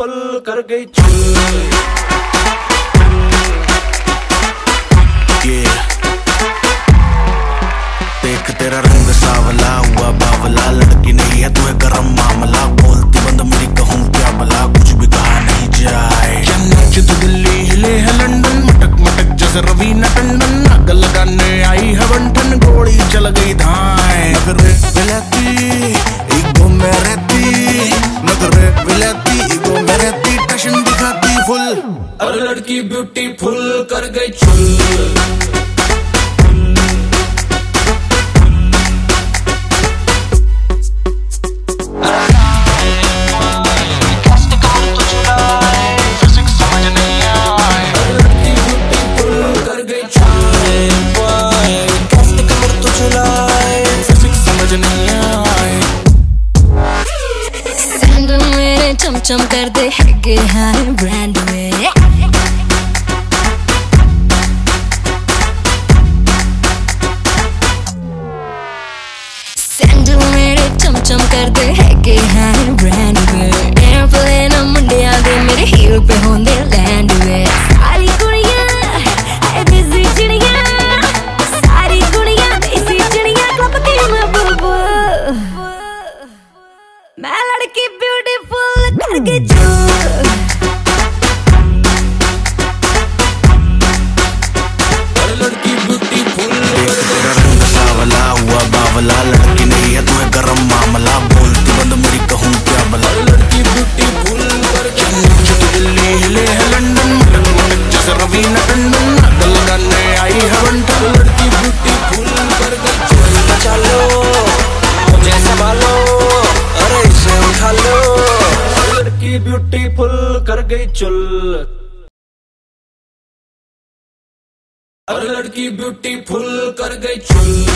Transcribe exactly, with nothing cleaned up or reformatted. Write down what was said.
Beautiful कर गई चुल। yeah. देख तेरा रंग सावला हुआ बावला, लड़की नहीं है तू है गरम मामला, बोलती बंद मेरी कहूँ क्या भला, कुछ भी कहा नहीं जाए। क्या नाच तो दिल्ली हिले है लंदन, मटक मटक जैसे रवीना टंडन, आग लगाने आई है बंठन, गोली चल गई धाए। नगरे विलाती ईगो में रहती, नगरे विलाती ईगो में रहती, टशन दिखाती फुल, और लड़की ब्यूटीफुल कर गई चुल। चमचम कर दे हैगे हाय ब्रांड में, सैंडल मेरे चमचम कर दे हैगे हाय ब्रांड में, एयरप्लेन मुंडिया दे मेरे हील पे होंदे लैंड में। सारी कुड़ियां है देसी चिड़ियां, सारी कुड़ियां देसी चिड़ियां, क्लब की मैं बुलबुल, मैं लड़की ब्यूटीफुल कर गई चुल। लड़की ब्यूटीफुल, तेरा रंग सावला हुआ बावला, लड़की नहीं है तू है गरम मामला, बोलती बंद मेरी कहूँ क्या भला, लड़की ब्यूटीफुल कर गई चुल। दिल्ली हिले है लंदन, मटक मटक जैसे रवीना टंडन, आग लगाने आई है बंठन, लड़की ब्यूटीफुल कर गई चुल। चलो मुझे संभालो, अरे इसे उठा लो, लड़की ब्यूटीफुल कर गई चुल, और लड़की ब्यूटीफुल कर गई चुल।